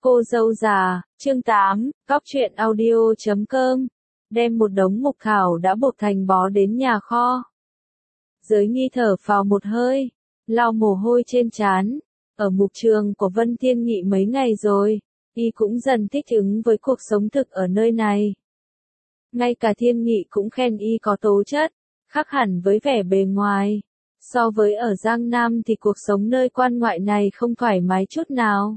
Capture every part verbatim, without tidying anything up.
Cô dâu già, chương tám, cóc truyện audio chấm com, đem một đống mục thảo đã bột thành bó đến nhà kho. Giới nghi thở phào một hơi, lau mồ hôi trên trán. Ở mục trường của Vân Thiên Nghị mấy ngày rồi, y cũng dần thích ứng với cuộc sống thực ở nơi này. Ngay cả Thiên Nghị cũng khen y có tố chất, khác hẳn với vẻ bề ngoài. So với ở Giang Nam thì cuộc sống nơi quan ngoại này không thoải mái chút nào.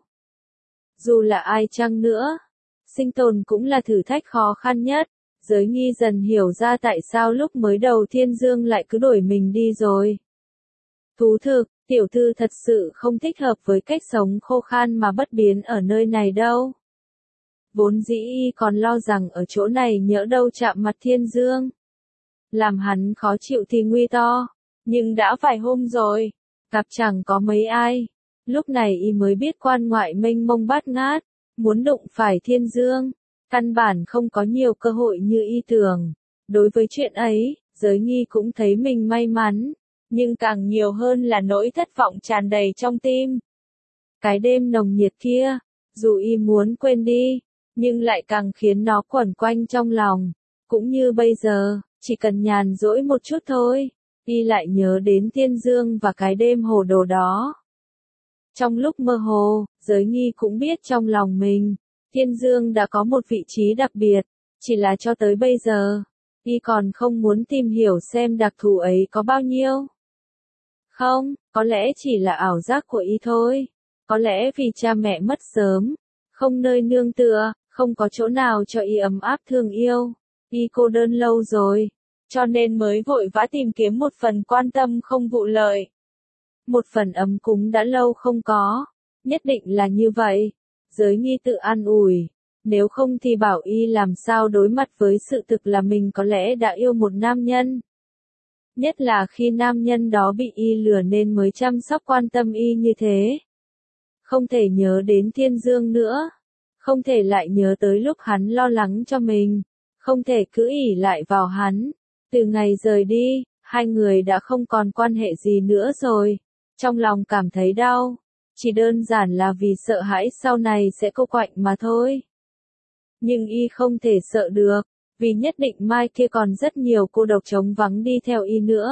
Dù là ai chăng nữa, sinh tồn cũng là thử thách khó khăn nhất. Giới nghi dần hiểu ra tại sao lúc mới đầu Thiên Dương lại cứ đuổi mình đi rồi. Thú thực, tiểu thư thật sự không thích hợp với cách sống khô khan mà bất biến ở nơi này đâu. Vốn dĩ y còn lo rằng ở chỗ này nhỡ đâu chạm mặt Thiên Dương, làm hắn khó chịu thì nguy to, nhưng đã vài hôm rồi, gặp chẳng có mấy ai. Lúc này y mới biết quan ngoại mênh mông bát ngát, muốn đụng phải Thiên Dương, căn bản không có nhiều cơ hội như y tưởng. Đối với chuyện ấy, giới nghi cũng thấy mình may mắn, nhưng càng nhiều hơn là nỗi thất vọng tràn đầy trong tim. Cái đêm nồng nhiệt kia, dù y muốn quên đi, nhưng lại càng khiến nó quẩn quanh trong lòng. Cũng như bây giờ, chỉ cần nhàn rỗi một chút thôi, y lại nhớ đến Thiên Dương và cái đêm hồ đồ đó. Trong lúc mơ hồ, giới nghi cũng biết trong lòng mình, Thiên Dương đã có một vị trí đặc biệt, chỉ là cho tới bây giờ, y còn không muốn tìm hiểu xem đặc thù ấy có bao nhiêu. Không, có lẽ chỉ là ảo giác của y thôi, có lẽ vì cha mẹ mất sớm, không nơi nương tựa, không có chỗ nào cho y ấm áp thương yêu, y cô đơn lâu rồi, cho nên mới vội vã tìm kiếm một phần quan tâm không vụ lợi. Một phần ấm cúng đã lâu không có, nhất định là như vậy. Giới nghi tự an ủi, nếu không thì bảo y làm sao đối mặt với sự thực là mình có lẽ đã yêu một nam nhân. Nhất là khi nam nhân đó bị y lừa nên mới chăm sóc quan tâm y như thế. Không thể nhớ đến Thiên Dương nữa, không thể lại nhớ tới lúc hắn lo lắng cho mình, không thể cứ ỷ lại vào hắn. Từ ngày rời đi, hai người đã không còn quan hệ gì nữa rồi. Trong lòng cảm thấy đau, chỉ đơn giản là vì sợ hãi sau này sẽ cô quạnh mà thôi. Nhưng y không thể sợ được, vì nhất định mai kia còn rất nhiều cô độc trống vắng đi theo y nữa.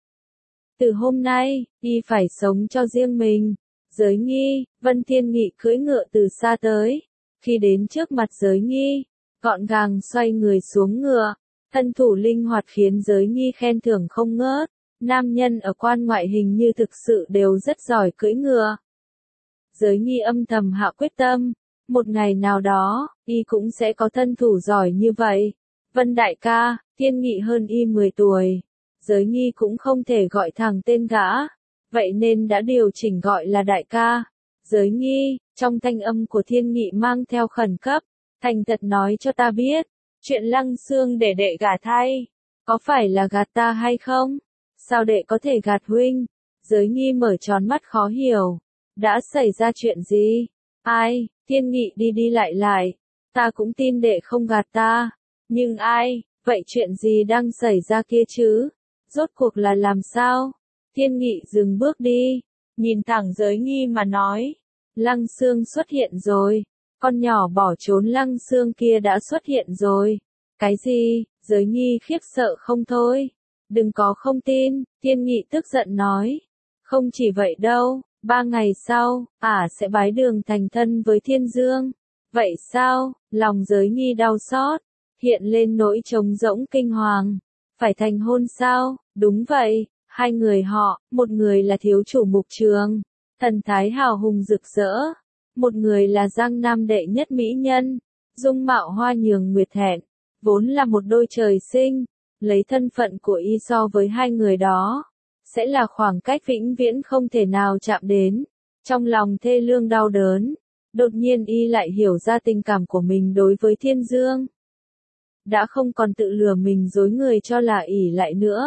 Từ hôm nay, y phải sống cho riêng mình. Giới nghi, Vân Thiên Nghị cưỡi ngựa từ xa tới. Khi đến trước mặt giới nghi, gọn gàng xoay người xuống ngựa, thân thủ linh hoạt khiến giới nghi khen thưởng không ngớt. Nam nhân ở quan ngoại hình như thực sự đều rất giỏi cưỡi ngựa. Giới nghi âm thầm hạ quyết tâm, một ngày nào đó, y cũng sẽ có thân thủ giỏi như vậy. Vân đại ca, Thiên Nghị hơn y mười tuổi. Giới nghi cũng không thể gọi thẳng tên gã, vậy nên đã điều chỉnh gọi là đại ca. Giới nghi, trong thanh âm của Thiên Nghị mang theo khẩn cấp, thành thật nói cho ta biết, chuyện Lăng Xương để đệ gả thay, có phải là gạt ta hay không? Sao đệ có thể gạt huynh? Giới nghi mở tròn mắt khó hiểu. Đã xảy ra chuyện gì? Ai? Thiên Nghị đi đi lại lại. Ta cũng tin đệ không gạt ta. Nhưng ai? Vậy chuyện gì đang xảy ra kia chứ? Rốt cuộc là làm sao? Thiên Nghị dừng bước đi, nhìn thẳng giới nghi mà nói. Lăng Xương xuất hiện rồi. Con nhỏ bỏ trốn Lăng Xương kia đã xuất hiện rồi. Cái gì? Giới nghi khiếp sợ không thôi. Đừng có không tin, Thiên Nghị tức giận nói. Không chỉ vậy đâu, ba ngày sau, ả sẽ bái đường thành thân với Thiên Dương. Vậy sao? Lòng giới nghi đau xót, hiện lên nỗi trống rỗng kinh hoàng. Phải thành hôn sao? Đúng vậy, hai người họ, một người là thiếu chủ mục trường, thần thái hào hùng rực rỡ. Một người là Giang Nam đệ nhất mỹ nhân, dung mạo hoa nhường nguyệt hẹn, vốn là một đôi trời sinh. Lấy thân phận của y so với hai người đó, sẽ là khoảng cách vĩnh viễn không thể nào chạm đến. Trong lòng thê lương đau đớn, đột nhiên y lại hiểu ra tình cảm của mình đối với Thiên Dương. Đã không còn tự lừa mình dối người cho là ỷ lại nữa.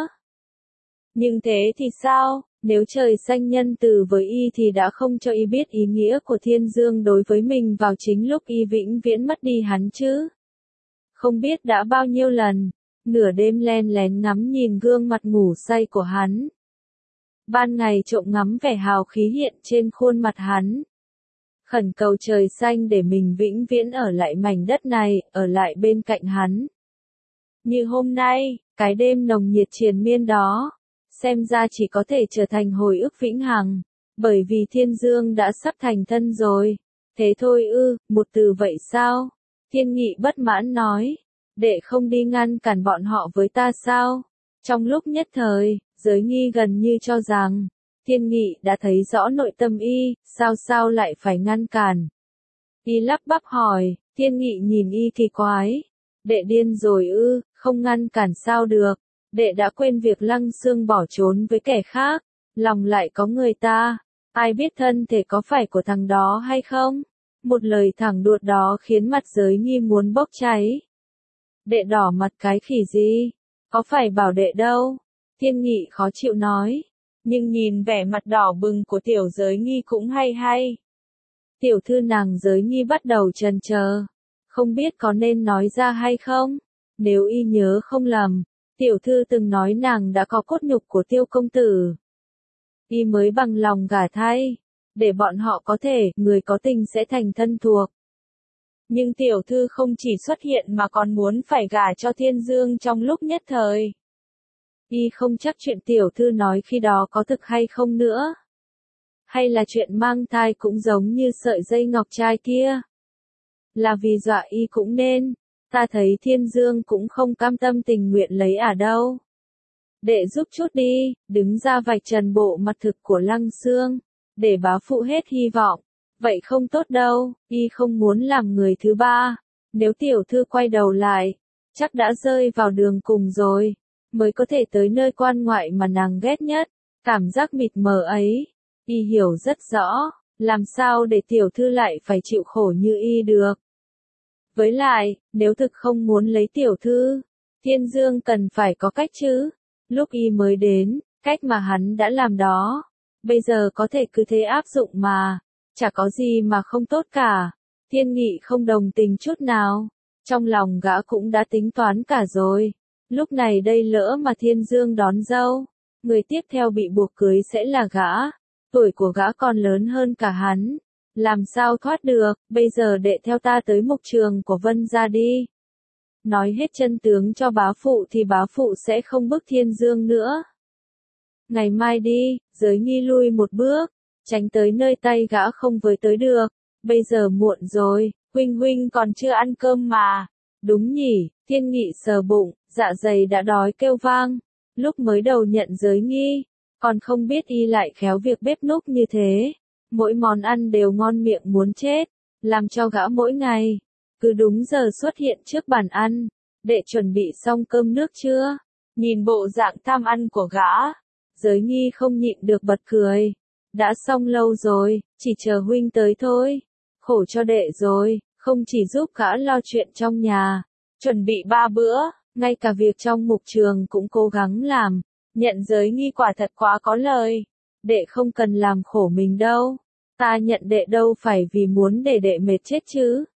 Nhưng thế thì sao, nếu trời xanh nhân từ với y thì đã không cho y biết ý nghĩa của Thiên Dương đối với mình vào chính lúc y vĩnh viễn mất đi hắn chứ? Không biết đã bao nhiêu lần, nửa đêm len lén ngắm nhìn gương mặt ngủ say của hắn. Ban ngày trộm ngắm vẻ hào khí hiện trên khuôn mặt hắn. khẩn cầu trời xanh để mình vĩnh viễn ở lại mảnh đất này, ở lại bên cạnh hắn. Như hôm nay, cái đêm nồng nhiệt triền miên đó, xem ra chỉ có thể trở thành hồi ức vĩnh hằng, bởi vì Thiên Dương đã sắp thành thân rồi. Thế thôi ư, một từ vậy sao? Thiên Nghị bất mãn nói, đệ không đi ngăn cản bọn họ với ta sao? Trong lúc nhất thời, Giới Nghi gần như cho rằng, Thiên Nghị đã thấy rõ nội tâm y, sao sao lại phải ngăn cản? Y lắp bắp hỏi, Thiên Nghị nhìn y kỳ quái, đệ điên rồi ư, không ngăn cản sao được, đệ đã quên việc Lăng Xương bỏ trốn với kẻ khác, lòng lại có người ta, ai biết thân thể có phải của thằng đó hay không? Một lời thẳng đuột đó khiến mặt Giới Nghi muốn bốc cháy. Đệ đỏ mặt cái khỉ gì? Có phải bảo đệ đâu? Thiên Nghị khó chịu nói. Nhưng nhìn vẻ mặt đỏ bừng của tiểu Giới Nghi cũng hay hay. Tiểu thư nàng Giới Nghi bắt đầu chần chờ. Không biết có nên nói ra hay không? Nếu y nhớ không lầm, tiểu thư từng nói nàng đã có cốt nhục của Tiêu công tử. Y mới bằng lòng gả thay, để bọn họ có thể, người có tình sẽ thành thân thuộc. Nhưng tiểu thư không chỉ xuất hiện mà còn muốn phải gả cho Thiên Dương trong lúc nhất thời. Y không chắc chuyện tiểu thư nói khi đó có thực hay không nữa. Hay là chuyện mang thai cũng giống như sợi dây ngọc trai kia. Là vì dọa y cũng nên, ta thấy Thiên Dương cũng không cam tâm tình nguyện lấy à đâu. Đệ giúp chút đi, đứng ra vạch trần bộ mặt thực của Lăng Xương, để bá phụ hết hy vọng. Vậy không tốt đâu, y không muốn làm người thứ ba. Nếu tiểu thư quay đầu lại, chắc đã rơi vào đường cùng rồi, mới có thể tới nơi quan ngoại mà nàng ghét nhất. Cảm giác mịt mờ ấy, y hiểu rất rõ, làm sao để tiểu thư lại phải chịu khổ như y được. Với lại, nếu thực không muốn lấy tiểu thư, Thiên Dương cần phải có cách chứ. Lúc y mới đến, cách mà hắn đã làm đó, bây giờ có thể cứ thế áp dụng mà, chả có gì mà không tốt cả. Thiên Nghị không đồng tình chút nào, trong lòng gã cũng đã tính toán cả rồi. Lúc này đây lỡ mà Thiên Dương đón dâu, người tiếp theo bị buộc cưới sẽ là gã, tuổi của gã còn lớn hơn cả hắn. Làm sao thoát được, bây giờ đệ theo ta tới mục trường của Vân gia đi. Nói hết chân tướng cho bá phụ thì bá phụ sẽ không bức Thiên Dương nữa. Ngày mai đi, Giới Nghi lui một bước, tránh tới nơi tay gã không với tới được. Bây giờ muộn rồi, huynh huynh còn chưa ăn cơm mà. Đúng nhỉ, Thiên Nghị sờ bụng, dạ dày đã đói kêu vang. Lúc mới đầu nhận Giới Nghi, còn không biết y lại khéo việc bếp núc như thế. Mỗi món ăn đều ngon miệng muốn chết, làm cho gã mỗi ngày. Cứ đúng giờ xuất hiện trước bàn ăn, đệ chuẩn bị xong cơm nước chưa? Nhìn bộ dạng tham ăn của gã, Giới Nghi không nhịn được bật cười. Đã xong lâu rồi, chỉ chờ huynh tới thôi. Khổ cho đệ rồi, không chỉ giúp gã lo chuyện trong nhà, chuẩn bị ba bữa, ngay cả việc trong mục trường cũng cố gắng làm. Nhận Giới Nghi quả thật quá có lời. Đệ không cần làm khổ mình đâu. Ta nhận đệ đâu phải vì muốn để đệ mệt chết chứ.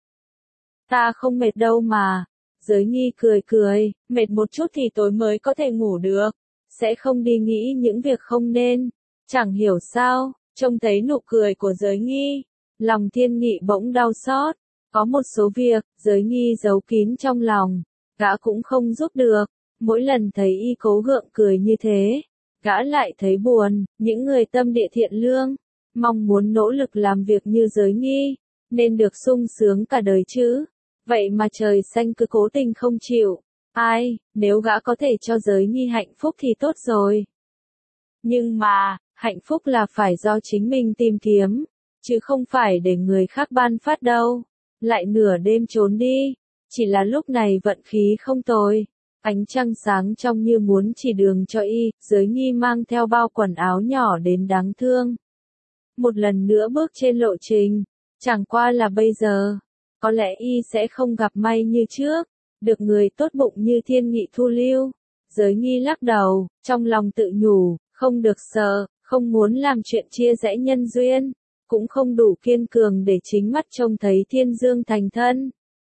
Ta không mệt đâu mà. Giới Nghi cười cười, mệt một chút thì tối mới có thể ngủ được. Sẽ không đi nghĩ những việc không nên. Chẳng hiểu sao, trông thấy nụ cười của Giới Nghi, lòng Thiên Nghị bỗng đau xót. Có một số việc, Giới Nghi giấu kín trong lòng, gã cũng không giúp được. Mỗi lần thấy y cố gượng cười như thế, gã lại thấy buồn. Những người tâm địa thiện lương, mong muốn nỗ lực làm việc như Giới Nghi, nên được sung sướng cả đời chứ. Vậy mà trời xanh cứ cố tình không chịu. Ai, nếu gã có thể cho Giới Nghi hạnh phúc thì tốt rồi. Nhưng mà, hạnh phúc là phải do chính mình tìm kiếm, chứ không phải để người khác ban phát đâu. Lại nửa đêm trốn đi, chỉ là lúc này vận khí không tồi. Ánh trăng sáng trong như muốn chỉ đường cho y, Giới Nghi mang theo bao quần áo nhỏ đến đáng thương. Một lần nữa bước trên lộ trình, chẳng qua là bây giờ, có lẽ y sẽ không gặp may như trước, được người tốt bụng như Thiên Nghị thu lưu. Giới Nghi lắc đầu, trong lòng tự nhủ, không được sợ, không muốn làm chuyện chia rẽ nhân duyên, cũng không đủ kiên cường để chính mắt trông thấy Thiên Dương thành thân.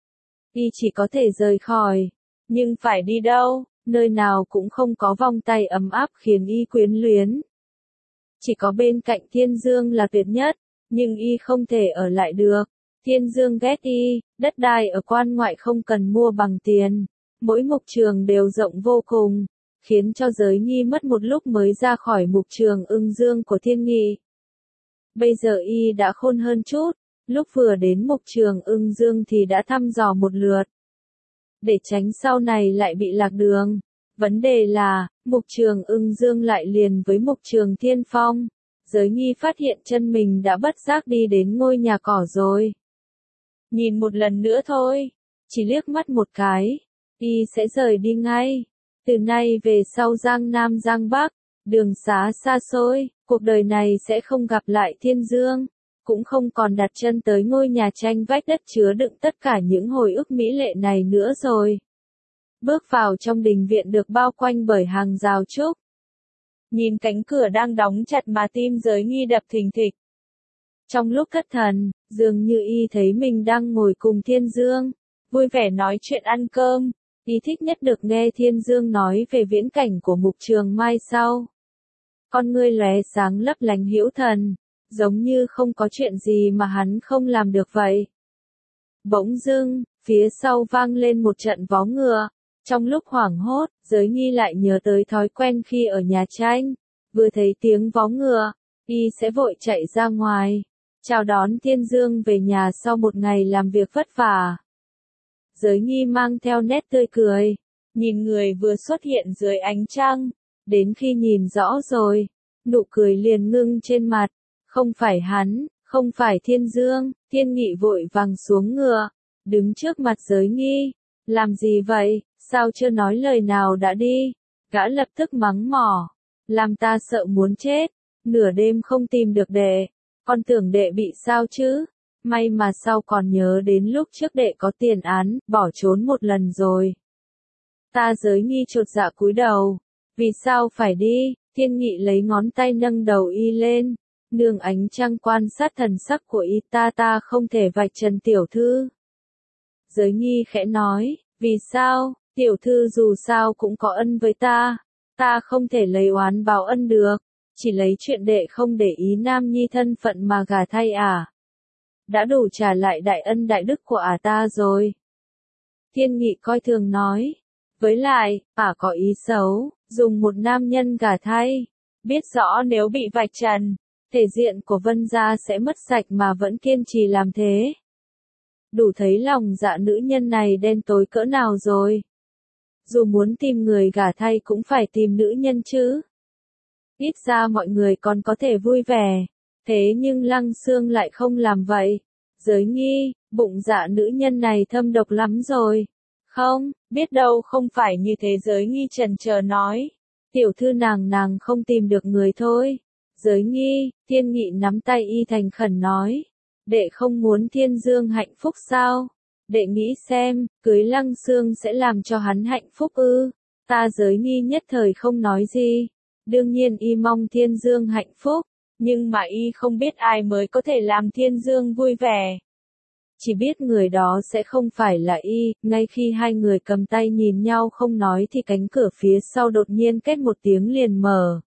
Y chỉ có thể rời khỏi, nhưng phải đi đâu, nơi nào cũng không có vòng tay ấm áp khiến y quyến luyến. Chỉ có bên cạnh Thiên Dương là tuyệt nhất. nhưng y không thể ở lại được. Thiên Dương ghét y, đất đai ở quan ngoại không cần mua bằng tiền, mỗi mục trường đều rộng vô cùng, khiến cho Giới Nghi mất một lúc mới ra khỏi mục trường Ưng Dương của Thiên Nghị. Bây giờ y đã khôn hơn chút, lúc vừa đến mục trường Ưng Dương thì đã thăm dò một lượt, để tránh sau này lại bị lạc đường. Vấn đề là, mục trường Ưng Dương lại liền với mục trường Thiên Phong. Giới Nghi phát hiện chân mình đã bất giác đi đến ngôi nhà cỏ rồi. Nhìn một lần nữa thôi, chỉ liếc mắt một cái, y sẽ rời đi ngay. Từ nay về sau Giang Nam Giang Bắc, đường xá xa xôi, cuộc đời này sẽ không gặp lại Thiên Dương, cũng không còn đặt chân tới ngôi nhà tranh vách đất chứa đựng tất cả những hồi ức mỹ lệ này nữa rồi. Bước vào trong đình viện được bao quanh bởi hàng rào trúc. Nhìn cánh cửa đang đóng chặt mà tim Giới Nghi đập thình thịch. Trong lúc thất thần, dường như y thấy mình đang ngồi cùng Thiên Dương, vui vẻ nói chuyện ăn cơm. Y thích nhất được nghe Thiên Dương nói về viễn cảnh của mục trường mai sau. Con ngươi lóe sáng lấp lánh hữu thần, giống như không có chuyện gì mà hắn không làm được vậy. Bỗng dưng, phía sau vang lên một trận vó ngựa. Trong lúc hoảng hốt, Giới Nghi lại nhớ tới thói quen khi ở nhà tranh, vừa thấy tiếng vó ngựa, y sẽ vội chạy ra ngoài, chào đón Thiên Dương về nhà sau một ngày làm việc vất vả. Giới Nghi mang theo nét tươi cười, nhìn người vừa xuất hiện dưới ánh trăng, đến khi nhìn rõ rồi, nụ cười liền ngưng trên mặt. Không phải hắn, không phải Thiên Dương. Thiên Nghị vội vàng xuống ngựa, đứng trước mặt Giới Nghi. Làm gì vậy, sao chưa nói lời nào đã đi? Gã lập tức mắng mỏ, làm ta sợ muốn chết, nửa đêm không tìm được đệ, con tưởng đệ bị sao chứ? May mà sau còn nhớ đến lúc trước đệ có tiền án, bỏ trốn một lần rồi. Ta Giới Nghi chột dạ cúi đầu, vì sao phải đi? Thiên Nghị lấy ngón tay nâng đầu y lên, nương ánh trăng quan sát thần sắc của y. Ta ta không thể vạch trần tiểu thư. Giới Nghi khẽ nói, vì sao? Tiểu thư dù sao cũng có ân với ta, ta không thể lấy oán báo ân được, chỉ lấy chuyện đệ không để ý nam nhi thân phận mà gả thay à. Đã đủ trả lại đại ân đại đức của ả ta rồi. Thiên Nghị coi thường nói, với lại, ả có ý xấu, dùng một nam nhân gả thay, biết rõ nếu bị vạch trần, thể diện của Vân gia sẽ mất sạch mà vẫn kiên trì làm thế. Đủ thấy lòng dạ nữ nhân này đen tối cỡ nào rồi. Dù muốn tìm người gả thay cũng phải tìm nữ nhân chứ. Ít ra mọi người còn có thể vui vẻ. Thế nhưng Lăng Xương lại không làm vậy. Giới Nghi, bụng dạ nữ nhân này thâm độc lắm rồi. Không, biết đâu không phải như thế. Giới Nghi chần chờ nói. Tiểu thư nàng nàng không tìm được người thôi. Giới Nghi, Thiên Nghị nắm tay y thành khẩn nói. Đệ không muốn Thiên Dương hạnh phúc sao? Đệ nghĩ xem, cưới Lăng Xương sẽ làm cho hắn hạnh phúc ư? Ta Giới Nghi nhất thời không nói gì. Đương nhiên y mong Thiên Dương hạnh phúc, nhưng mà y không biết ai mới có thể làm Thiên Dương vui vẻ. Chỉ biết người đó sẽ không phải là y. Ngay khi hai người cầm tay nhìn nhau không nói thì cánh cửa phía sau đột nhiên két một tiếng liền mở.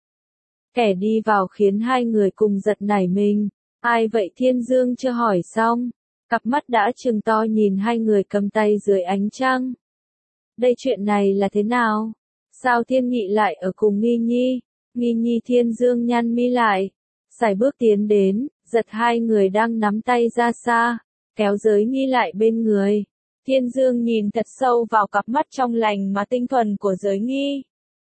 Kẻ đi vào khiến hai người cùng giật nảy mình. Ai vậy? Thiên Dương chưa hỏi xong, cặp mắt đã trừng to nhìn hai người cầm tay dưới ánh trăng. Đây chuyện này là thế nào? Sao Thiên Nghị lại ở cùng Nghi Nhi? Nghi Nhi Thiên Dương nhăn mi lại, sải bước tiến đến, giật hai người đang nắm tay ra xa, kéo Giới Nghi lại bên người. Thiên Dương nhìn thật sâu vào cặp mắt trong lành mà tinh thuần của Giới Nghi.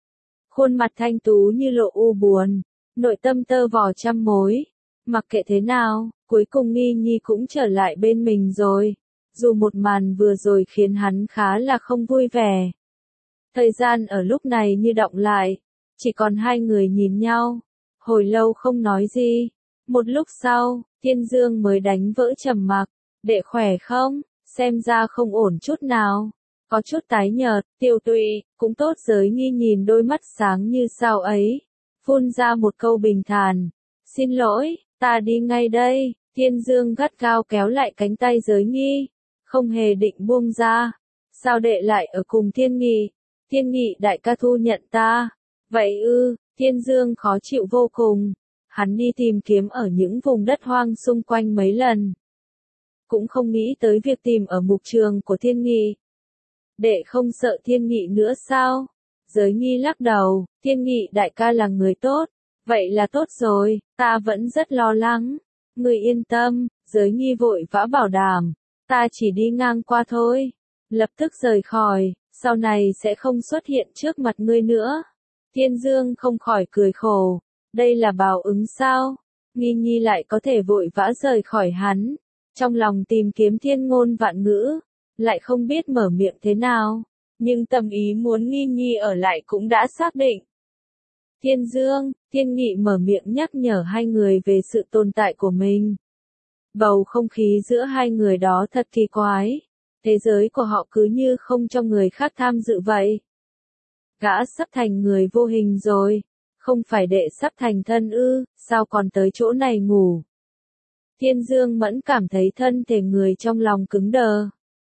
Khuôn mặt thanh tú như lộ u buồn, nội tâm tơ vò trăm mối. Mặc kệ thế nào, cuối cùng Nghi Nhi cũng trở lại bên mình rồi. Dù một màn vừa rồi khiến hắn khá là không vui vẻ. Thời gian ở lúc này như đọng lại, chỉ còn hai người nhìn nhau, hồi lâu không nói gì. Một lúc sau, Thiên Dương mới đánh vỡ trầm mặc, đệ khỏe không? Xem ra không ổn chút nào, có chút tái nhợt, tiêu tụy, cũng tốt. Giới Nghi nhìn đôi mắt sáng như sao ấy, phun ra một câu bình thản, xin lỗi, ta đi ngay đây. Thiên Dương gắt gao kéo lại cánh tay Giới Nghi, không hề định buông ra. Sao đệ lại ở cùng Thiên Nghị? Thiên Nghị đại ca thu nhận ta. Vậy ư? Thiên Dương khó chịu vô cùng. Hắn đi tìm kiếm ở những vùng đất hoang xung quanh mấy lần. Cũng không nghĩ tới việc tìm ở mục trường của Thiên Nghị. Đệ không sợ Thiên Nghị nữa sao? Giới Nghi lắc đầu, Thiên Nghị đại ca là người tốt. Vậy là tốt rồi, ta vẫn rất lo lắng. Người yên tâm, Giới Nghi vội vã bảo đảm. Ta chỉ đi ngang qua thôi. Lập tức rời khỏi, sau này sẽ không xuất hiện trước mặt ngươi nữa. Thiên Dương không khỏi cười khổ. Đây là báo ứng sao? Nghi Nhi lại có thể vội vã rời khỏi hắn. Trong lòng tìm kiếm thiên ngôn vạn ngữ. Lại không biết mở miệng thế nào. Nhưng tâm ý muốn Nghi Nhi ở lại cũng đã xác định. Thiên Dương, Thiên Nghị mở miệng nhắc nhở hai người về sự tồn tại của mình. Bầu không khí giữa hai người đó thật kỳ quái. Thế giới của họ cứ như không cho người khác tham dự vậy. Gã sắp thành người vô hình rồi. Không phải đệ sắp thành thân ư, sao còn tới chỗ này ngủ. Thiên Dương Mẫn cảm thấy thân thể người trong lòng cứng đờ.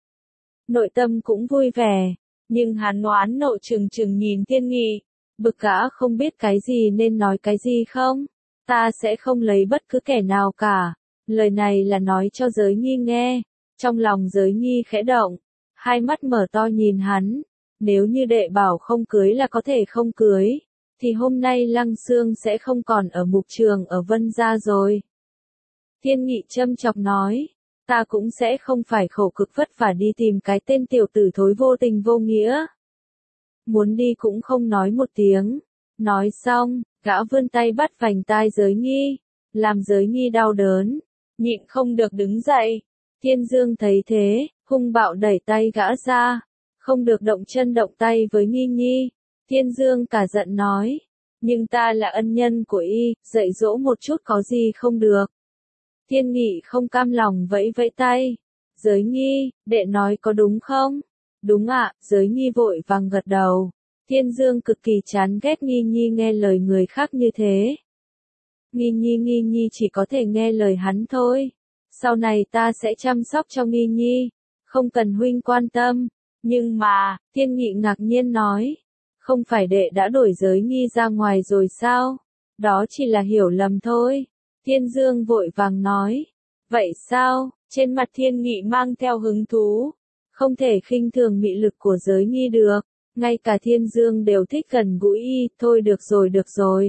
Nội tâm cũng vui vẻ, nhưng hắn oán nộ trừng trừng nhìn Thiên Nghị. Bực gã không biết cái gì nên nói cái gì không. Ta sẽ không lấy bất cứ kẻ nào cả. Lời này là nói cho Giới Nghi nghe. Trong lòng Giới Nghi khẽ động. Hai mắt mở to nhìn hắn. Nếu như đệ bảo không cưới là có thể không cưới. Thì hôm nay Lăng Xương sẽ không còn ở mục trường ở Vân Gia rồi. Thiên Nghị châm chọc nói. Ta cũng sẽ không phải khổ cực vất vả đi tìm cái tên tiểu tử thối vô tình vô nghĩa. Muốn đi cũng không nói một tiếng. Nói xong, gã vươn tay bắt vành tai Giới Nghi. Làm Giới Nghi đau đớn. Nhịn không được đứng dậy. Thiên Dương thấy thế, hung bạo đẩy tay gã ra. Không được động chân động tay với Nghi Nhi. Thiên Dương cả giận nói. Nhưng ta là ân nhân của y, dạy dỗ một chút có gì không được. Thiên Nghị không cam lòng vẫy vẫy tay. Giới Nghi, đệ nói có đúng không? Đúng ạ, Giới Nghi vội vàng gật đầu. Thiên Dương cực kỳ chán ghét Nghi Nhi nghe lời người khác như thế. Nghi Nhi Nghi Nhi chỉ có thể nghe lời hắn thôi. Sau này ta sẽ chăm sóc cho Nghi Nhi. Không cần huynh quan tâm. Nhưng mà, Thiên Nghị ngạc nhiên nói. Không phải đệ đã đổi Giới Nghi ra ngoài rồi sao? Đó chỉ là hiểu lầm thôi. Thiên Dương vội vàng nói. Vậy sao? Trên mặt Thiên Nghị mang theo hứng thú. Không thể khinh thường mị lực của Giới Nghi được. Ngay cả Thiên Dương đều thích gần gũi y. Thôi được rồi được rồi.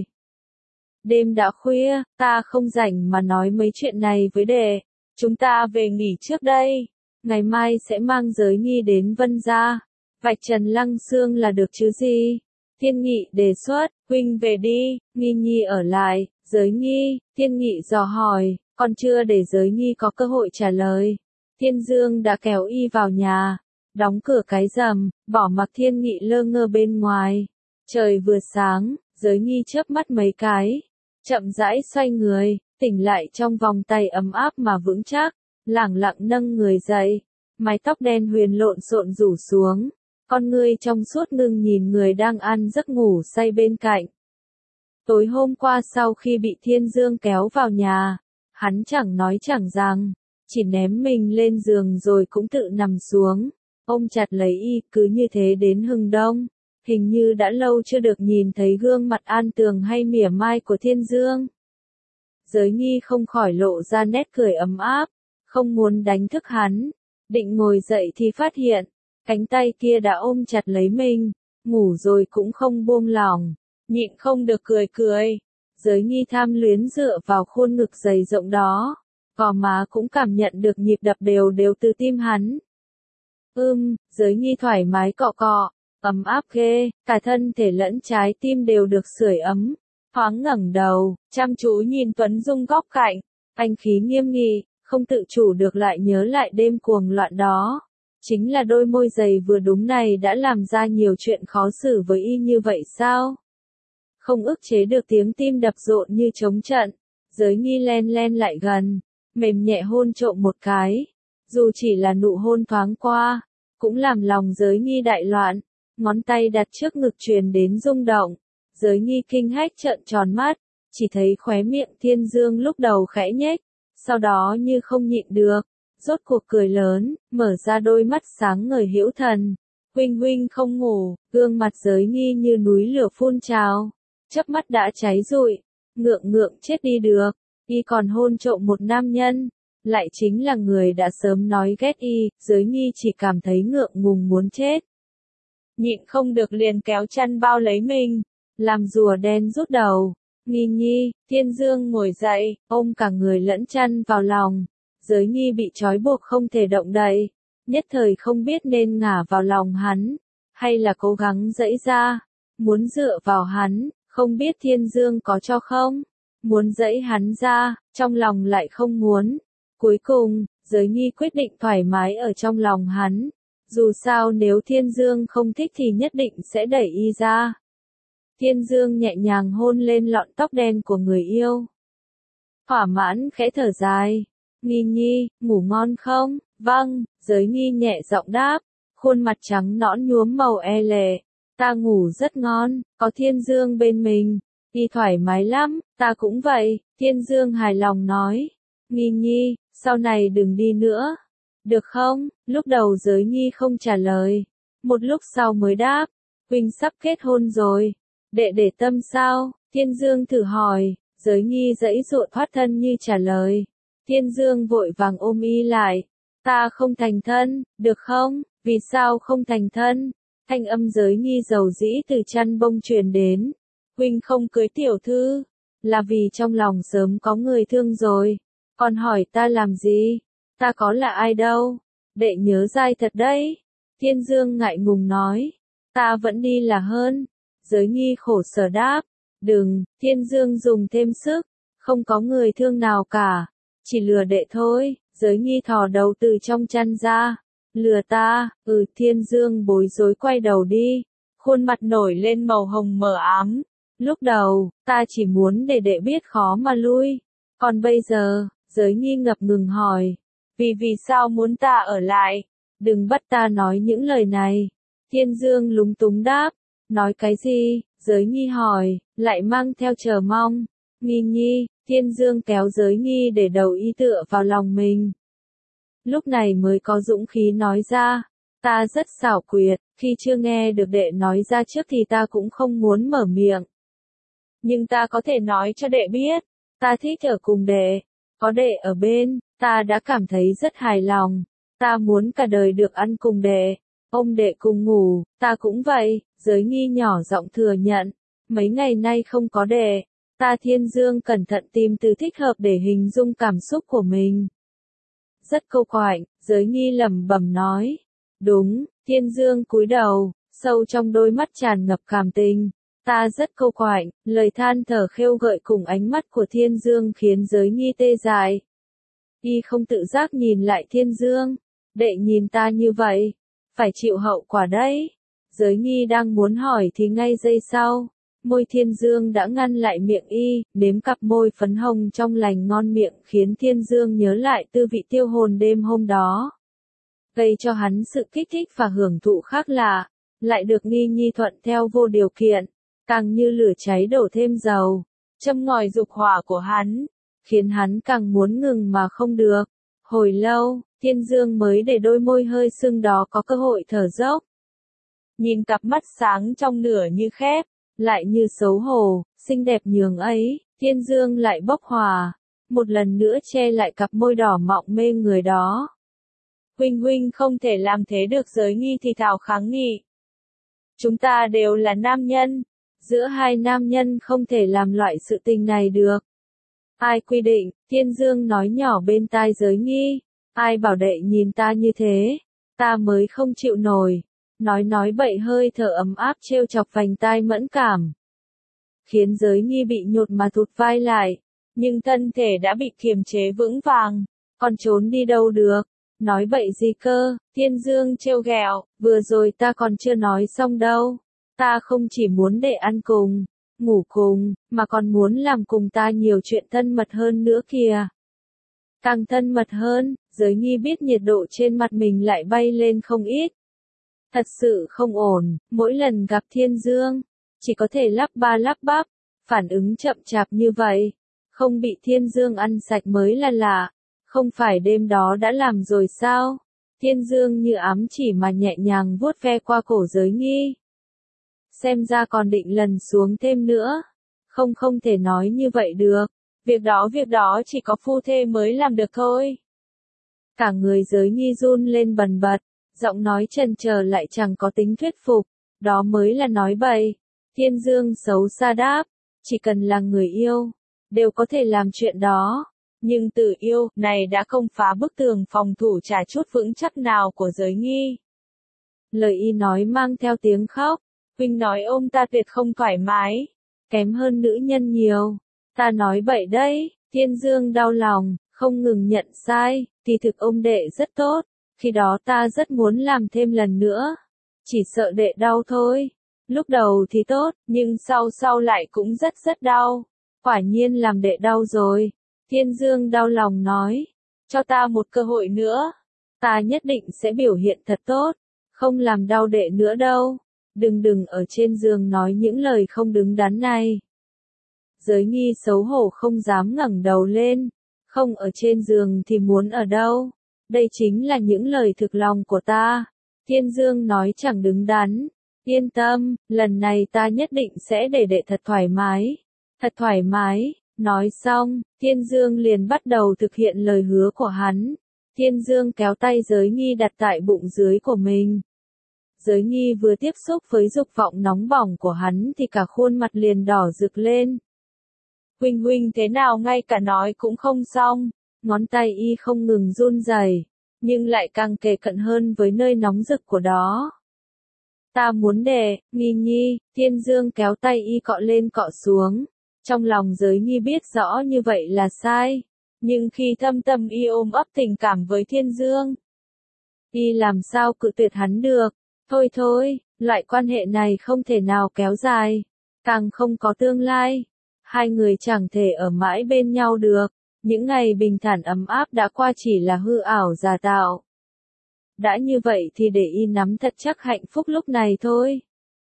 Đêm đã khuya, ta không rảnh mà nói mấy chuyện này với đệ. Chúng ta về nghỉ trước đây. Ngày mai sẽ mang Giới Nghi đến Vân Gia. Vạch trần Lăng Xương là được chứ gì? Thiên Nghị đề xuất, huynh về đi, Nghi Nhi ở lại. Giới Nghi, Thiên Nghị dò hỏi, còn chưa để Giới Nghi có cơ hội trả lời. Thiên Dương đã kéo y vào nhà, đóng cửa cái rầm, bỏ mặc Thiên Nghị lơ ngơ bên ngoài. Trời vừa sáng, Giới Nghi chớp mắt mấy cái, chậm rãi xoay người, tỉnh lại trong vòng tay ấm áp mà vững chắc, lẳng lặng nâng người dậy, mái tóc đen huyền lộn xộn rủ xuống, con ngươi trong suốt ngưng nhìn người đang ăn giấc ngủ say bên cạnh. Tối hôm qua sau khi bị Thiên Dương kéo vào nhà, hắn chẳng nói chẳng rằng, chỉ ném mình lên giường rồi cũng tự nằm xuống, ôm chặt lấy y, cứ như thế đến hừng đông. Hình như đã lâu chưa được nhìn thấy gương mặt an tường hay mỉa mai của Thiên Dương. Giới Nghi không khỏi lộ ra nét cười ấm áp, không muốn đánh thức hắn, định ngồi dậy thì phát hiện, cánh tay kia đã ôm chặt lấy mình, ngủ rồi cũng không buông lỏng, nhịn không được cười cười. Giới Nghi tham luyến dựa vào khuôn ngực dày rộng đó, gò má cũng cảm nhận được nhịp đập đều đều từ tim hắn. Ưm, Giới Nghi thoải mái cọ cọ, ấm áp ghê, cả thân thể lẫn trái tim đều được sưởi ấm. Thoáng ngẩng đầu, chăm chú nhìn Tuấn Dung góc cạnh, anh khí nghiêm nghị, không tự chủ được lại nhớ lại đêm cuồng loạn đó. Chính là đôi môi dày vừa đúng này đã làm ra nhiều chuyện khó xử với y như vậy sao? Không ức chế được tiếng tim đập rộn như trống trận, Giới Nghi len len lại gần, mềm nhẹ hôn trộm một cái. Dù chỉ là nụ hôn thoáng qua, cũng làm lòng Giới Nghi đại loạn, ngón tay đặt trước ngực truyền đến rung động. Giới Nghi kinh hách trợn tròn mắt, chỉ thấy khóe miệng Thiên Dương lúc đầu khẽ nhếch, sau đó như không nhịn được, rốt cuộc cười lớn, mở ra đôi mắt sáng ngời hữu thần. Huynh huynh không ngủ, gương mặt Giới Nghi như núi lửa phun trào, chớp mắt đã cháy rụi, ngượng ngượng chết đi được, y còn hôn trộm một nam nhân, lại chính là người đã sớm nói ghét y, Giới Nghi chỉ cảm thấy ngượng ngùng muốn chết. Nhịn không được liền kéo chăn bao lấy mình, làm rùa đen rút đầu. Nghi Nhi, Thiên Dương ngồi dậy, ôm cả người lẫn chăn vào lòng. Giới Nghi bị trói buộc không thể động đậy, nhất thời không biết nên ngả vào lòng hắn, hay là cố gắng giãy ra, muốn dựa vào hắn, không biết Thiên Dương có cho không, muốn giãy hắn ra, trong lòng lại không muốn. Cuối cùng, Giới Nghi quyết định thoải mái ở trong lòng hắn, dù sao nếu Thiên Dương không thích thì nhất định sẽ đẩy y ra. Thiên Dương nhẹ nhàng hôn lên lọn tóc đen của người yêu. Thỏa mãn khẽ thở dài. Nghi Nhi, ngủ ngon không? Vâng, Giới Nghi nhẹ giọng đáp, khuôn mặt trắng nõn nhuốm màu e lệ. Ta ngủ rất ngon, có Thiên Dương bên mình, y thoải mái lắm, ta cũng vậy, Thiên Dương hài lòng nói. Nghi Nhi, sau này đừng đi nữa, được không? Lúc đầu Giới Nghi không trả lời, một lúc sau mới đáp, huynh sắp kết hôn rồi, đệ để tâm sao? Thiên Dương thử hỏi, Giới Nghi giãy giụa thoát thân như trả lời. Thiên Dương vội vàng ôm y lại, ta không thành thân, được không? Vì sao không thành thân? Thanh âm Giới Nghi dầu dĩ từ chăn bông truyền đến. Huynh không cưới tiểu thư, là vì trong lòng sớm có người thương rồi. Còn hỏi ta làm gì? Ta có là ai đâu? Đệ nhớ dai thật đấy. Thiên Dương ngại ngùng nói. Ta vẫn đi là hơn. Giới Nghi khổ sở đáp. Đừng, Thiên Dương dùng thêm sức. Không có người thương nào cả. Chỉ lừa đệ thôi. Giới Nghi thò đầu từ trong chăn ra. Lừa ta, ừ. Thiên Dương bối rối quay đầu đi. Khuôn mặt nổi lên màu hồng mờ ám. Lúc đầu, ta chỉ muốn để đệ biết khó mà lui. Còn bây giờ, Giới Nghi ngập ngừng hỏi. Vì vì sao muốn ta ở lại? Đừng bắt ta nói những lời này. Thiên Dương lúng túng đáp. Nói cái gì? Giới Nghi hỏi, lại mang theo chờ mong. Nghi Nhi, Thiên Dương kéo Giới Nghi để đầu y tựa vào lòng mình. Lúc này mới có dũng khí nói ra. Ta rất xảo quyệt, khi chưa nghe được đệ nói ra trước thì ta cũng không muốn mở miệng. Nhưng ta có thể nói cho đệ biết, ta thích ở cùng đệ. Có đệ ở bên, ta đã cảm thấy rất hài lòng. Ta muốn cả đời được ăn cùng đệ, ôm đệ cùng ngủ, ta cũng vậy. Giới Nghi nhỏ giọng thừa nhận. Mấy ngày nay không có đệ, ta Thiên Dương cẩn thận tìm từ thích hợp để hình dung cảm xúc của mình. Rất câu quạnh, Giới Nghi lẩm bẩm nói. Đúng, Thiên Dương cúi đầu, sâu trong đôi mắt tràn ngập cảm tình. Ta rất câu quạnh, lời than thở khêu gợi cùng ánh mắt của Thiên Dương khiến Giới Nghi tê dại. Y không tự giác nhìn lại Thiên Dương. Đệ nhìn ta như vậy, phải chịu hậu quả đấy. Giới Nghi đang muốn hỏi thì ngay giây sau, môi Thiên Dương đã ngăn lại miệng y, nếm cặp môi phấn hồng trong lành ngon miệng khiến Thiên Dương nhớ lại tư vị tiêu hồn đêm hôm đó. Gây cho hắn sự kích thích và hưởng thụ khác lạ, lại được Nghi Nhi thuận theo vô điều kiện, càng như lửa cháy đổ thêm dầu, châm ngòi dục hỏa của hắn, khiến hắn càng muốn ngừng mà không được. Hồi lâu, Thiên Dương mới để đôi môi hơi sưng đó có cơ hội thở dốc. Nhìn cặp mắt sáng trong nửa như khép, lại như xấu hổ, xinh đẹp nhường ấy, Thiên Dương lại bốc hỏa, một lần nữa che lại cặp môi đỏ mọng mê người đó. Huynh huynh không thể làm thế được. Giới Nghi thì thào kháng nghị. Chúng ta đều là nam nhân, giữa hai nam nhân không thể làm loại sự tình này được. Ai quy định? Thiên Dương nói nhỏ bên tai Giới Nghi. Ai bảo đệ nhìn ta như thế, ta mới không chịu nổi. Nói nói bậy hơi thở ấm áp trêu chọc vành tai mẫn cảm, khiến Giới Nghi bị nhột mà thụt vai lại, nhưng thân thể đã bị kiềm chế vững vàng, còn trốn đi đâu được. Nói bậy gì cơ? Thiên Dương trêu ghẹo, vừa rồi ta còn chưa nói xong đâu. Ta không chỉ muốn để ăn cùng, ngủ cùng, mà còn muốn làm cùng ta nhiều chuyện thân mật hơn nữa kìa. Càng thân mật hơn, Giới Nghi biết nhiệt độ trên mặt mình lại bay lên không ít. Thật sự không ổn, mỗi lần gặp Thiên Dương, chỉ có thể lắp ba lắp bắp, phản ứng chậm chạp như vậy. Không bị Thiên Dương ăn sạch mới là lạ, không phải đêm đó đã làm rồi sao? Thiên Dương như ám chỉ mà nhẹ nhàng vuốt ve qua cổ Giới Nghi. Xem ra còn định lần xuống thêm nữa. Không không thể nói như vậy được. Việc đó việc đó chỉ có phu thê mới làm được thôi. Cả người Giới Nghi run lên bần bật, giọng nói chần chờ lại chẳng có tính thuyết phục. Đó mới là nói bậy. Thiên Dương xấu xa đáp, chỉ cần là người yêu, đều có thể làm chuyện đó. Nhưng từ yêu này đã không phá bức tường phòng thủ chả chút vững chắc nào của Giới Nghi. Lời y nói mang theo tiếng khóc. Huynh nói ôm ta tuyệt không thoải mái, kém hơn nữ nhân nhiều. Ta nói bậy đấy. Thiên Dương đau lòng, không ngừng nhận sai. Kỳ thực ôm đệ rất tốt, khi đó ta rất muốn làm thêm lần nữa. Chỉ sợ đệ đau thôi. Lúc đầu thì tốt, nhưng sau sau lại cũng rất rất đau. Quả nhiên làm đệ đau rồi. Thiên Dương đau lòng nói, cho ta một cơ hội nữa. Ta nhất định sẽ biểu hiện thật tốt, không làm đau đệ nữa đâu. Đừng đừng ở trên giường nói những lời không đứng đắn này. Giới Nghi xấu hổ không dám ngẩng đầu lên. Không ở trên giường thì muốn ở đâu? Đây chính là những lời thực lòng của ta. Thiên Dương nói chẳng đứng đắn. Yên tâm, lần này ta nhất định sẽ để đệ thật thoải mái. Thật thoải mái. Nói xong, Thiên Dương liền bắt đầu thực hiện lời hứa của hắn. Thiên Dương kéo tay Giới Nghi đặt tại bụng dưới của mình. Giới Nghi vừa tiếp xúc với dục vọng nóng bỏng của hắn thì cả khuôn mặt liền đỏ rực lên. Huynh huynh thế nào ngay cả nói cũng không xong. Ngón tay y không ngừng run rẩy, nhưng lại càng kề cận hơn với nơi nóng rực của đó. Ta muốn đè, Nghi Nhi. Thiên Dương kéo tay y cọ lên cọ xuống. Trong lòng Giới Nghi biết rõ như vậy là sai. Nhưng khi thâm tâm y ôm ấp tình cảm với Thiên Dương, y làm sao cự tuyệt hắn được. Thôi thôi, loại quan hệ này không thể nào kéo dài, càng không có tương lai. Hai người chẳng thể ở mãi bên nhau được. Những ngày bình thản ấm áp đã qua chỉ là hư ảo giả tạo. Đã như vậy thì để y nắm thật chắc hạnh phúc lúc này thôi.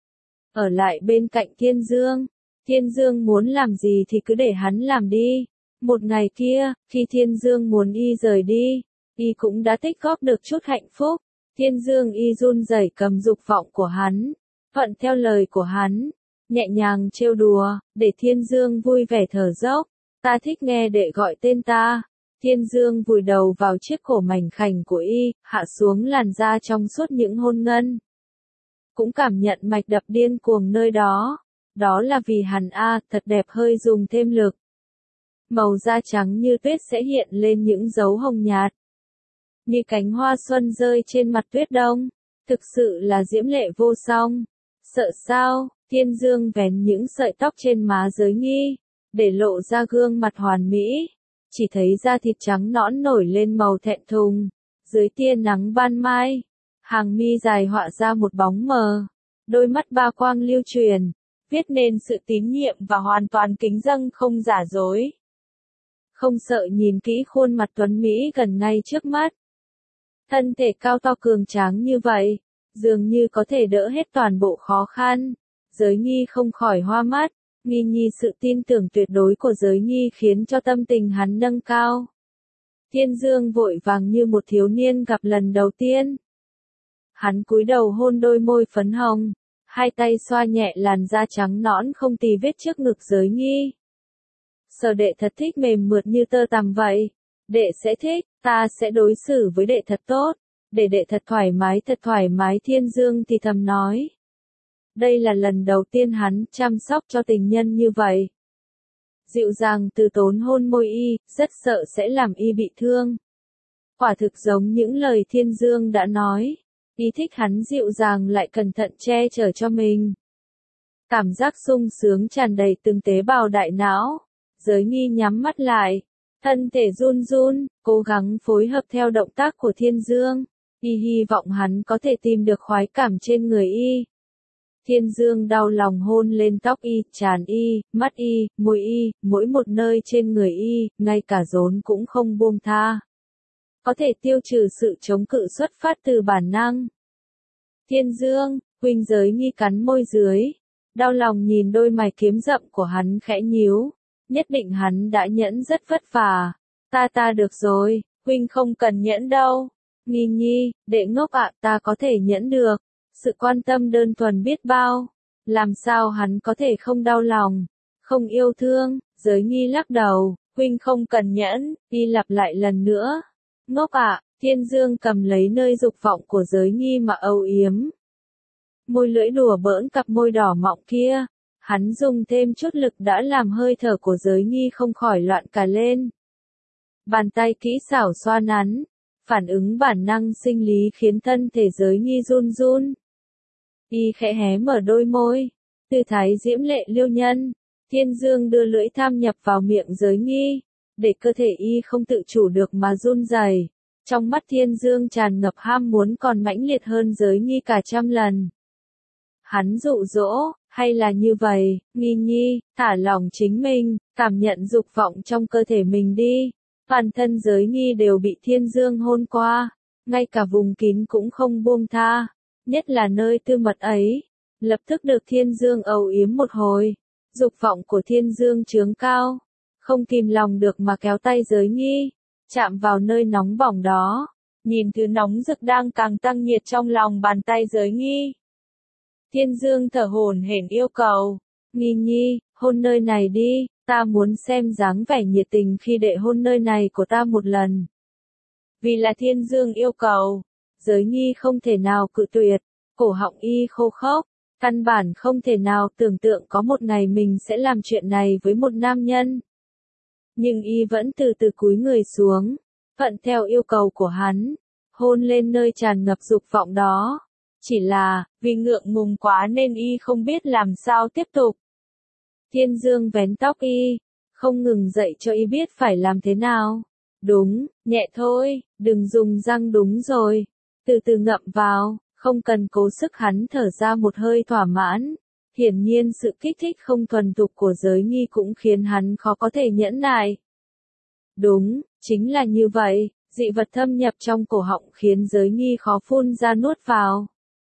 Ở lại bên cạnh Thiên Dương. Thiên Dương muốn làm gì thì cứ để hắn làm đi. Một ngày kia, khi Thiên Dương muốn y rời đi, y cũng đã tích góp được chút hạnh phúc. Thiên Dương y run rẩy cầm dục vọng của hắn, thuận theo lời của hắn, nhẹ nhàng trêu đùa, để Thiên Dương vui vẻ thở dốc. Ta thích nghe đệ gọi tên ta. Thiên Dương vùi đầu vào chiếc cổ mảnh khảnh của y, hạ xuống làn da trong suốt những hôn ngân. Cũng cảm nhận mạch đập điên cuồng nơi đó. Đó là vì hắn a, thật đẹp hơi dùng thêm lực. Màu da trắng như tuyết sẽ hiện lên những dấu hồng nhạt. Như cánh hoa xuân rơi trên mặt tuyết đông. Thực sự là diễm lệ vô song. Sợ sao? Thiên Dương vén những sợi tóc trên má Giới Nghi, để lộ ra gương mặt hoàn mỹ. Chỉ thấy da thịt trắng nõn nổi lên màu thẹn thùng. Dưới tia nắng ban mai, hàng mi dài họa ra một bóng mờ. Đôi mắt ba quang lưu truyền, viết nên sự tín nhiệm và hoàn toàn kính dâng không giả dối. Không sợ nhìn kỹ khuôn mặt tuấn Mỹ gần ngay trước mắt. Thân thể cao to cường tráng như vậy, dường như có thể đỡ hết toàn bộ khó khăn. Giới Nghi không khỏi hoa mắt. Nghi Nhi sự tin tưởng tuyệt đối của Giới Nghi khiến cho tâm tình hắn nâng cao. Thiên Dương vội vàng như một thiếu niên gặp lần đầu tiên. Hắn cúi đầu hôn đôi môi phấn hồng, hai tay xoa nhẹ làn da trắng nõn không tì vết trước ngực Giới Nghi. Sợ đệ thật thích mềm mượt như tơ tằm vậy. Đệ sẽ thích, ta sẽ đối xử với đệ thật tốt, để đệ thật thoải mái thật thoải mái. Thiên Dương thì thầm nói. Đây là lần đầu tiên hắn chăm sóc cho tình nhân như vậy. Dịu dàng từ tốn hôn môi y, rất sợ sẽ làm y bị thương. Quả thực giống những lời Thiên Dương đã nói. Y thích hắn dịu dàng lại cẩn thận che chở cho mình. Cảm giác sung sướng tràn đầy từng tế bào đại não. Giới Nghi nhắm mắt lại, thân thể run run, cố gắng phối hợp theo động tác của Thiên Dương. Y hy vọng hắn có thể tìm được khoái cảm trên người y. Thiên Dương đau lòng hôn lên tóc y, trán y, mắt y, môi y, mỗi một nơi trên người y, ngay cả rốn cũng không buông tha. Có thể tiêu trừ sự chống cự xuất phát từ bản năng. Thiên Dương, huynh. Giới Nghi cắn môi dưới, đau lòng nhìn đôi mày kiếm rậm của hắn khẽ nhíu. Nhất định hắn đã nhẫn rất vất vả. Ta ta được rồi, huynh không cần nhẫn đâu. Nghi Nhi, đệ ngốc ạ, ta có thể nhẫn được. Sự quan tâm đơn thuần biết bao, làm sao hắn có thể không đau lòng, không yêu thương, Giới Nghi lắc đầu, huynh không cần nhẫn, y lặp lại lần nữa. Ngốc ạ, Thiên Dương cầm lấy nơi dục vọng của Giới Nghi mà âu yếm. Môi lưỡi đùa bỡn cặp môi đỏ mọng kia, hắn dùng thêm chút lực đã làm hơi thở của Giới Nghi không khỏi loạn cả lên. Bàn tay kỹ xảo xoa nắn, phản ứng bản năng sinh lý khiến thân thể Giới Nghi run run. Y khẽ hé mở đôi môi, tư thái diễm lệ liêu nhân, Thiên Dương đưa lưỡi tham nhập vào miệng Giới Nghi, để cơ thể y không tự chủ được mà run rẩy. Trong mắt Thiên Dương tràn ngập ham muốn còn mãnh liệt hơn Giới Nghi cả trăm lần. Hắn dụ dỗ, hay là như vậy, Nghi Nhi, thả lỏng chính mình, cảm nhận dục vọng trong cơ thể mình đi. Toàn thân Giới Nghi đều bị Thiên Dương hôn qua, ngay cả vùng kín cũng không buông tha, nhất là nơi tư mật ấy, lập tức được Thiên Dương âu yếm một hồi. Dục vọng của Thiên Dương chướng cao, không kìm lòng được mà kéo tay Giới Nghi, chạm vào nơi nóng bỏng đó, nhìn thứ nóng rực đang càng tăng nhiệt trong lòng bàn tay Giới Nghi. Thiên Dương thở hổn hển yêu cầu, Nghi Nhi, hôn nơi này đi, ta muốn xem dáng vẻ nhiệt tình khi đệ hôn nơi này của ta một lần. Vì là Thiên Dương yêu cầu, Giới Nghi không thể nào cự tuyệt, cổ họng y khô khốc, căn bản không thể nào tưởng tượng có một ngày mình sẽ làm chuyện này với một nam nhân. Nhưng y vẫn từ từ cúi người xuống, thuận theo yêu cầu của hắn, hôn lên nơi tràn ngập dục vọng đó. Chỉ là, vì ngượng ngùng quá nên y không biết làm sao tiếp tục. Thiên Dương vén tóc y, không ngừng dạy cho y biết phải làm thế nào. Đúng, nhẹ thôi, đừng dùng răng, đúng rồi. Từ từ ngậm vào, không cần cố sức. Hắn thở ra một hơi thỏa mãn. Hiển nhiên sự kích thích không thuần thục của Giới Nghi cũng khiến hắn khó có thể nhẫn nại. Đúng, chính là như vậy, dị vật thâm nhập trong cổ họng khiến Giới Nghi khó phun ra nuốt vào.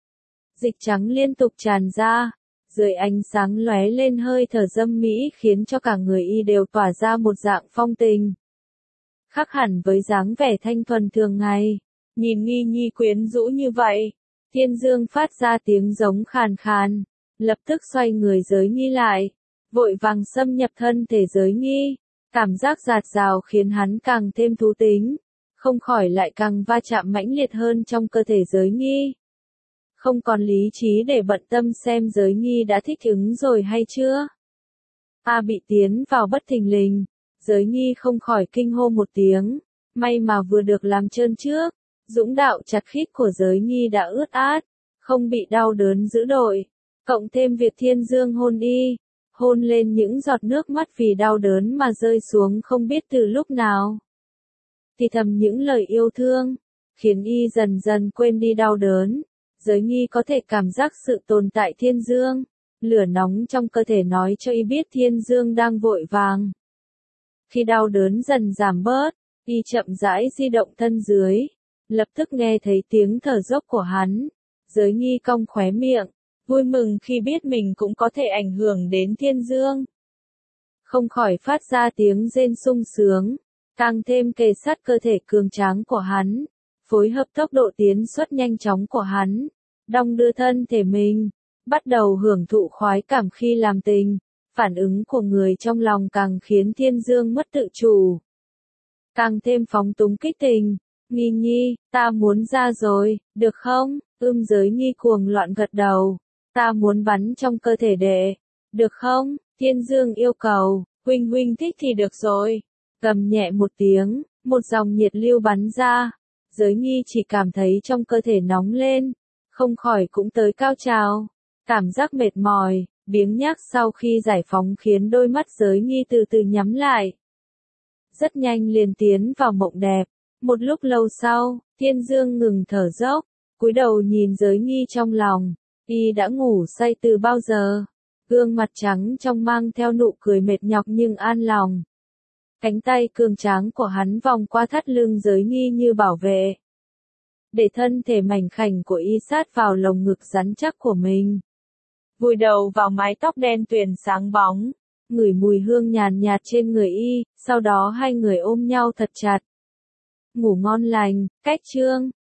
Dịch trắng liên tục tràn ra, dưới ánh sáng lóe lên hơi thở dâm mỹ khiến cho cả người y đều tỏa ra một dạng phong tình. Khác hẳn với dáng vẻ thanh thuần thường ngày, nhìn Nghi Nhi quyến rũ như vậy, Thiên Dương phát ra tiếng giống khàn khàn, lập tức xoay người Giới Nghi lại, vội vàng xâm nhập thân thể Giới Nghi, cảm giác dạt dào khiến hắn càng thêm thú tính, không khỏi lại càng va chạm mãnh liệt hơn trong cơ thể Giới Nghi. Không còn lý trí để bận tâm xem Giới Nghi đã thích ứng rồi hay chưa. A bị tiến vào bất thình lình, Giới Nghi không khỏi kinh hô một tiếng, may mà vừa được làm trơn trước, dũng đạo chặt khít của Giới Nghi đã ướt át, không bị đau đớn dữ dội, cộng thêm việc Thiên Dương hôn y, hôn lên những giọt nước mắt vì đau đớn mà rơi xuống không biết từ lúc nào. Thì thầm những lời yêu thương, khiến y dần dần quên đi đau đớn. Giới Nghi có thể cảm giác sự tồn tại Thiên Dương, lửa nóng trong cơ thể nói cho y biết Thiên Dương đang vội vàng. Khi đau đớn dần giảm bớt, y chậm rãi di động thân dưới, lập tức nghe thấy tiếng thở dốc của hắn. Giới Nghi cong khóe miệng, vui mừng khi biết mình cũng có thể ảnh hưởng đến Thiên Dương. Không khỏi phát ra tiếng rên sung sướng, càng thêm kề sát cơ thể cường tráng của hắn. Phối hợp tốc độ tiến xuất nhanh chóng của hắn, đong đưa thân thể mình, bắt đầu hưởng thụ khoái cảm khi làm tình, phản ứng của người trong lòng càng khiến Thiên Dương mất tự chủ. Càng thêm phóng túng kích tình, Nghi Nhi, ta muốn ra rồi, được không? Ưm Giới Nghi cuồng loạn gật đầu, ta muốn bắn trong cơ thể đệ, được không? Thiên Dương yêu cầu, huynh huynh thích thì được rồi. Gầm nhẹ một tiếng, một dòng nhiệt lưu bắn ra. Giới Nghi chỉ cảm thấy trong cơ thể nóng lên, không khỏi cũng tới cao trào, cảm giác mệt mỏi, biếng nhác sau khi giải phóng khiến đôi mắt Giới Nghi từ từ nhắm lại. Rất nhanh liền tiến vào mộng đẹp, một lúc lâu sau, Thiên Dương ngừng thở dốc, cúi đầu nhìn Giới Nghi trong lòng, y đã ngủ say từ bao giờ, gương mặt trắng trong mang theo nụ cười mệt nhọc nhưng an lòng. Cánh tay cường tráng của hắn vòng qua thắt lưng Giới Nghi như bảo vệ, để thân thể mảnh khảnh của y sát vào lồng ngực rắn chắc của mình. Vùi đầu vào mái tóc đen tuyền sáng bóng, ngửi mùi hương nhàn nhạt trên người y, sau đó hai người ôm nhau thật chặt. Ngủ ngon lành, cách chương.